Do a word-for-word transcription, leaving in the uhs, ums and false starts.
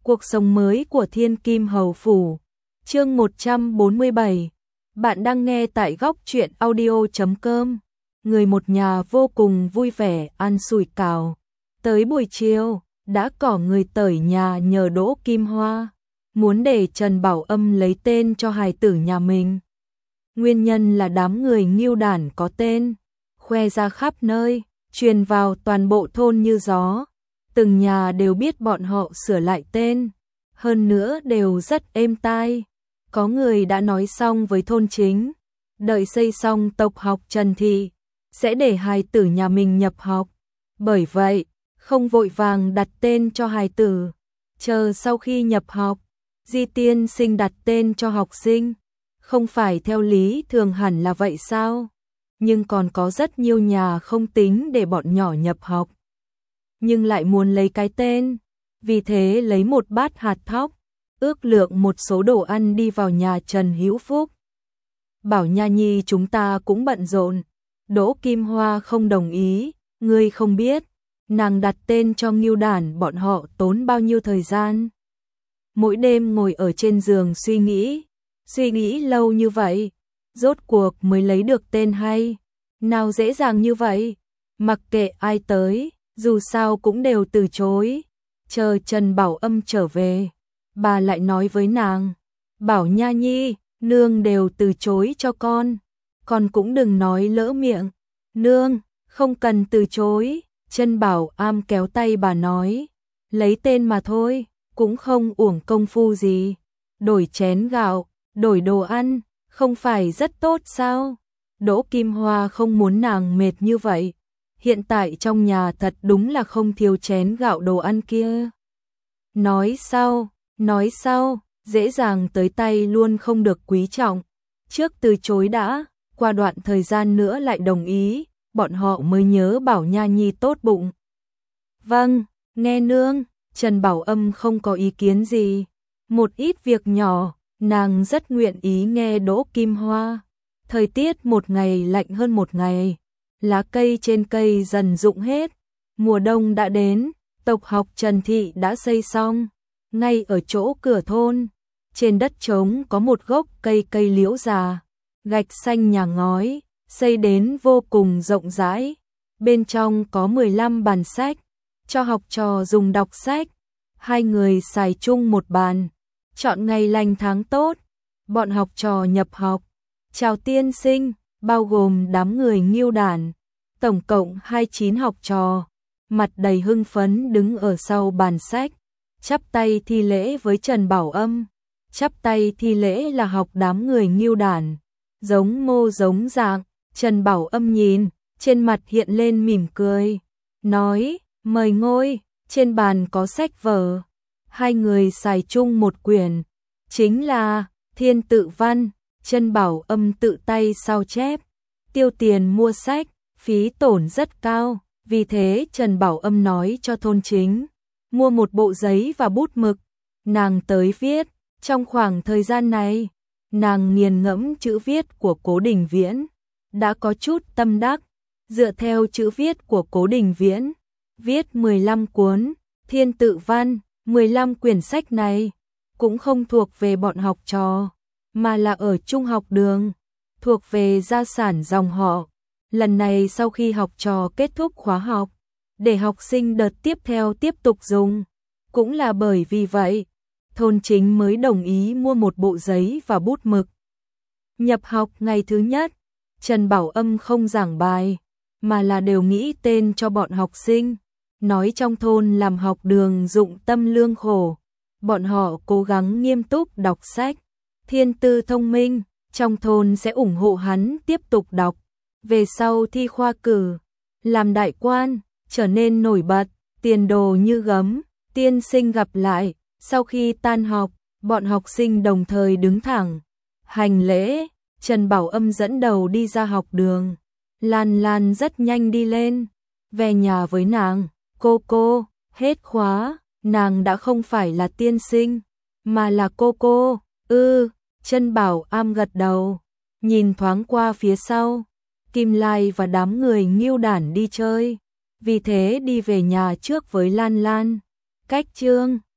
Cuộc sống mới của Thiên Kim Hầu Phủ. Chương một trăm bốn mươi bảy. Bạn đang nghe tại góc truyện audio chấm com. Người một nhà vô cùng vui vẻ ăn sủi cảo. Tới buổi chiều, đã có người tới nhà nhờ Đỗ Kim Hoa, muốn để Trần Bảo Âm lấy tên cho hài tử nhà mình. Nguyên nhân là đám người Ngưu Đản có tên, khoe ra khắp nơi, truyền vào toàn bộ thôn như gió. Từng nhà đều biết bọn họ sửa lại tên, hơn nữa đều rất êm tai. Có người đã nói xong với thôn chính, đợi xây xong tộc học Trần Thị, sẽ để hài tử nhà mình nhập học. Bởi vậy, không vội vàng đặt tên cho hài tử, chờ sau khi nhập học, Di tiên sinh đặt tên cho học sinh. Không phải theo lý thường hẳn là vậy sao? Nhưng còn có rất nhiều nhà không tính để bọn nhỏ nhập học, nhưng lại muốn lấy cái tên, vì thế lấy một bát hạt thóc, ước lượng một số đồ ăn đi vào nhà Trần Hữu Phúc. Bảo Nha Nhi chúng ta cũng bận rộn. Đỗ Kim Hoa không đồng ý, ngươi không biết, nàng đặt tên cho Ngưu Đản bọn họ tốn bao nhiêu thời gian. Mỗi đêm ngồi ở trên giường suy nghĩ, suy nghĩ lâu như vậy, rốt cuộc mới lấy được tên hay. Nào dễ dàng như vậy, mặc kệ ai tới, dù sao cũng đều từ chối. Chờ Trần Bảo Âm trở về, bà lại nói với nàng, Bảo Nha Nhi, nương đều từ chối cho con, con cũng đừng nói lỡ miệng. Nương, không cần từ chối. Trần Bảo Am kéo tay bà nói, lấy tên mà thôi, cũng không uổng công phu gì. Đổi chén gạo, đổi đồ ăn, không phải rất tốt sao? Đỗ Kim Hoa không muốn nàng mệt như vậy. Hiện tại trong nhà thật đúng là không thiếu chén gạo đồ ăn kia. Nói sau, nói sau, dễ dàng tới tay luôn không được quý trọng. Trước từ chối đã, qua đoạn thời gian nữa lại đồng ý, bọn họ mới nhớ Bảo Nha Nhi tốt bụng. Vâng, nghe nương. Trần Bảo Âm không có ý kiến gì. Một ít việc nhỏ, nàng rất nguyện ý nghe Đỗ Kim Hoa. Thời tiết một ngày lạnh hơn một ngày, lá cây trên cây dần rụng hết, mùa đông đã đến. Tộc học Trần Thị đã xây xong, ngay ở chỗ cửa thôn, trên đất trống có một gốc cây cây liễu già, gạch xanh nhà ngói, xây đến vô cùng rộng rãi. Bên trong có mười lăm bàn sách, cho học trò dùng đọc sách. Hai người xài chung một bàn, chọn ngày lành tháng tốt, bọn học trò nhập học. Chào tiên sinh, bao gồm đám người Ngưu Đản, tổng cộng hai mươi chín học trò, mặt đầy hưng phấn đứng ở sau bàn sách, chắp tay thi lễ với Trần Bảo Âm. Chắp tay thi lễ là học đám người Ngưu Đản, giống mô giống dạng. Trần Bảo Âm nhìn, trên mặt hiện lên mỉm cười, nói, mời ngồi. Trên bàn có sách vở, hai người xài chung một quyển, chính là Thiên Tự Văn. Trần Bảo Âm tự tay sao chép, tiêu tiền mua sách, phí tổn rất cao, vì thế Trần Bảo Âm nói cho thôn chính, mua một bộ giấy và bút mực, nàng tới viết. Trong khoảng thời gian này, nàng nghiền ngẫm chữ viết của Cố Đình Viễn, đã có chút tâm đắc, dựa theo chữ viết của Cố Đình Viễn, viết mười lăm cuốn Thiên Tự Văn. Mười lăm quyển sách này cũng không thuộc về bọn học trò, mà là ở trung học đường, thuộc về gia sản dòng họ. Lần này sau khi học trò kết thúc khóa học, để học sinh đợt tiếp theo tiếp tục dùng. Cũng là bởi vì vậy, thôn chính mới đồng ý mua một bộ giấy và bút mực. Nhập học ngày thứ nhất, Trần Bảo Âm không giảng bài, mà là đều nghĩ tên cho bọn học sinh. Nói trong thôn làm học đường dụng tâm lương khổ, bọn họ cố gắng nghiêm túc đọc sách, thiên tư thông minh, trong thôn sẽ ủng hộ hắn tiếp tục đọc. Về sau thi khoa cử, làm đại quan, trở nên nổi bật, tiền đồ như gấm. Tiên sinh gặp lại. Sau khi tan học, bọn học sinh đồng thời đứng thẳng, hành lễ. Trần Bảo Âm dẫn đầu đi ra học đường, Lan Lan rất nhanh đi lên, về nhà với nàng. Cô cô, hết khóa, nàng đã không phải là tiên sinh, mà là cô cô. Ư, ừ, Trần Bảo Am gật đầu, nhìn thoáng qua phía sau, Kim Lai và đám người Ngưu Đản đi chơi, vì thế đi về nhà trước với Lan Lan. Cách chương